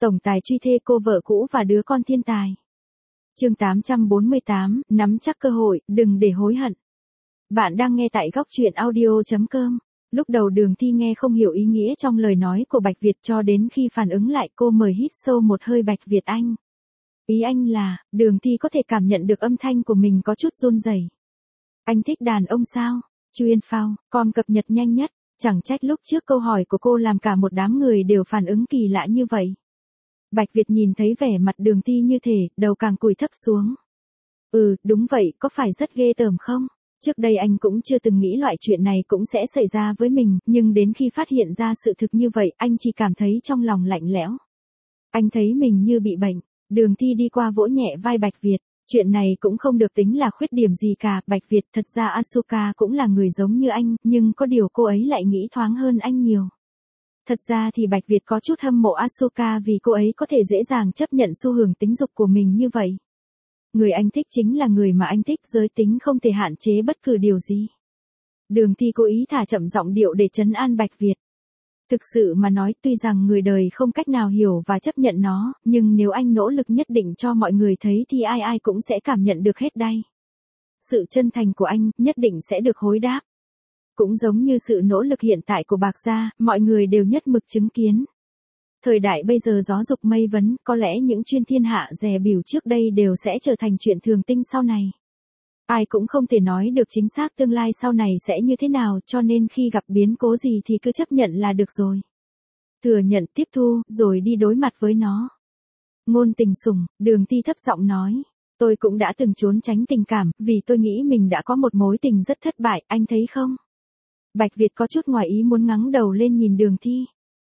Tổng tài truy thê cô vợ cũ và đứa con thiên tài. Chương 848, nắm chắc cơ hội, đừng để hối hận. Bạn đang nghe tại góc truyện audio.com. Lúc đầu Đường Thi nghe không hiểu ý nghĩa trong lời nói của Bạch Việt cho đến khi phản ứng lại cô mới hít sâu một hơi. Bạch Việt anh. Ý anh là, Đường Thi có thể cảm nhận được âm thanh của mình có chút run rẩy. Anh thích đàn ông sao? Chuyên phao, com cập nhật nhanh nhất, chẳng trách lúc trước câu hỏi của cô làm cả một đám người đều phản ứng kỳ lạ như vậy. Bạch Việt nhìn thấy vẻ mặt Đường Thi như thể, đầu càng cúi thấp xuống. Đúng vậy, có phải rất ghê tởm không? Trước đây anh cũng chưa từng nghĩ loại chuyện này cũng sẽ xảy ra với mình, nhưng đến khi phát hiện ra sự thực như vậy, anh chỉ cảm thấy trong lòng lạnh lẽo. Anh thấy mình như bị bệnh. Đường Thi đi qua vỗ nhẹ vai Bạch Việt. Chuyện này cũng không được tính là khuyết điểm gì cả. Bạch Việt, thật ra Asuka cũng là người giống như anh, nhưng có điều cô ấy lại nghĩ thoáng hơn anh nhiều. Thật ra thì Bạch Việt có chút hâm mộ Asuka vì cô ấy có thể dễ dàng chấp nhận xu hướng tính dục của mình như vậy. Người anh thích chính là người mà anh thích, giới tính không thể hạn chế bất cứ điều gì. Đường Thi cố ý thả chậm giọng điệu để trấn an Bạch Việt. Thực sự mà nói, tuy rằng người đời không cách nào hiểu và chấp nhận nó, nhưng nếu anh nỗ lực nhất định cho mọi người thấy thì ai ai cũng sẽ cảm nhận được hết đây. Sự chân thành của anh nhất định sẽ được hồi đáp. Cũng giống như sự nỗ lực hiện tại của Bạc gia, mọi người đều nhất mực chứng kiến. Thời đại bây giờ gió dục mây vấn, có lẽ những chuyên thiên hạ dè bỉu trước đây đều sẽ trở thành chuyện thường tình sau này. Ai cũng không thể nói được chính xác tương lai sau này sẽ như thế nào, cho nên khi gặp biến cố gì thì cứ chấp nhận là được rồi. Thừa nhận, tiếp thu, rồi đi đối mặt với nó. Ngôn tình sủng, Đường Thi thấp giọng nói. Tôi cũng đã từng trốn tránh tình cảm, vì tôi nghĩ mình đã có một mối tình rất thất bại, anh thấy không? Bạch Việt có chút ngoài ý muốn ngẩng đầu lên nhìn Đường Thi.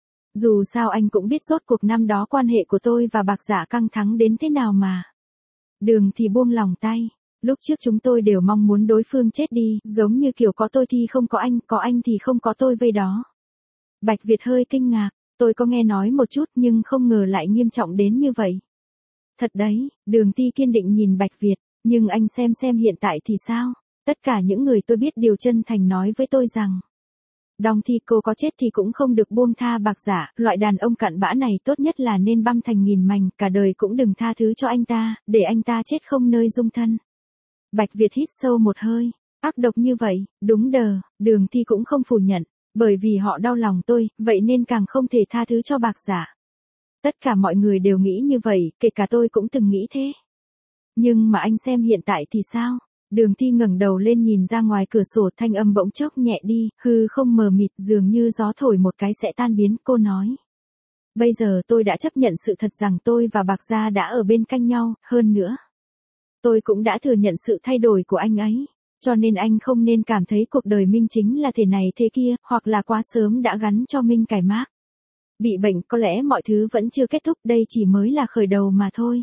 Dù sao anh cũng biết rốt cuộc năm đó quan hệ của tôi và Bạc Giả căng thẳng đến thế nào mà. Đường Thi buông lòng tay. Lúc trước chúng tôi đều mong muốn đối phương chết đi, giống như kiểu có tôi thì không có anh thì không có tôi vây đó. Bạch Việt hơi kinh ngạc, tôi có nghe nói một chút nhưng không ngờ lại nghiêm trọng đến như vậy. Thật đấy, Đường Thi kiên định nhìn Bạch Việt, nhưng anh xem hiện tại thì sao? Tất cả những người tôi biết đều chân thành nói với tôi rằng, Đong Thi cô có chết thì cũng không được buông tha Bạc Giả, loại đàn ông cặn bã này tốt nhất là nên băm thành nghìn mảnh, cả đời cũng đừng tha thứ cho anh ta, để anh ta chết không nơi dung thân. Bạch Việt hít sâu một hơi, ác độc như vậy, đúng đờ, Đường Thi cũng không phủ nhận, bởi vì họ đau lòng tôi, vậy nên càng không thể tha thứ cho Bạc Giả. Tất cả mọi người đều nghĩ như vậy, kể cả tôi cũng từng nghĩ thế. Nhưng mà anh xem hiện tại thì sao? Đường Thi ngẩng đầu lên nhìn ra ngoài cửa sổ, thanh âm bỗng chốc nhẹ đi, hư không mờ mịt dường như gió thổi một cái sẽ tan biến, cô nói. Bây giờ tôi đã chấp nhận sự thật rằng tôi và Bạc Gia đã ở bên cạnh nhau, hơn nữa. Tôi cũng đã thừa nhận sự thay đổi của anh ấy, cho nên anh không nên cảm thấy cuộc đời Minh chính là thế này thế kia, hoặc là quá sớm đã gắn cho Minh cài mác. Bị bệnh có lẽ mọi thứ vẫn chưa kết thúc, đây chỉ mới là khởi đầu mà thôi.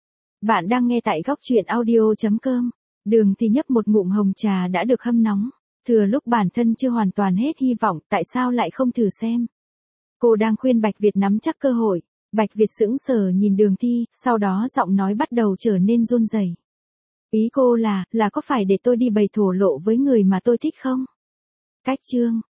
Bạn đang nghe tại góc truyện audio.com. Đường Thi nhấp một ngụm hồng trà đã được hâm nóng, thừa lúc bản thân chưa hoàn toàn hết hy vọng, tại sao lại không thử xem. Cô đang khuyên Bạch Việt nắm chắc cơ hội. Bạch Việt sững sờ nhìn Đường Thi, sau đó giọng nói bắt đầu trở nên run rẩy. Ý cô là có phải để tôi đi bày thổ lộ với người mà tôi thích không? Cách chương.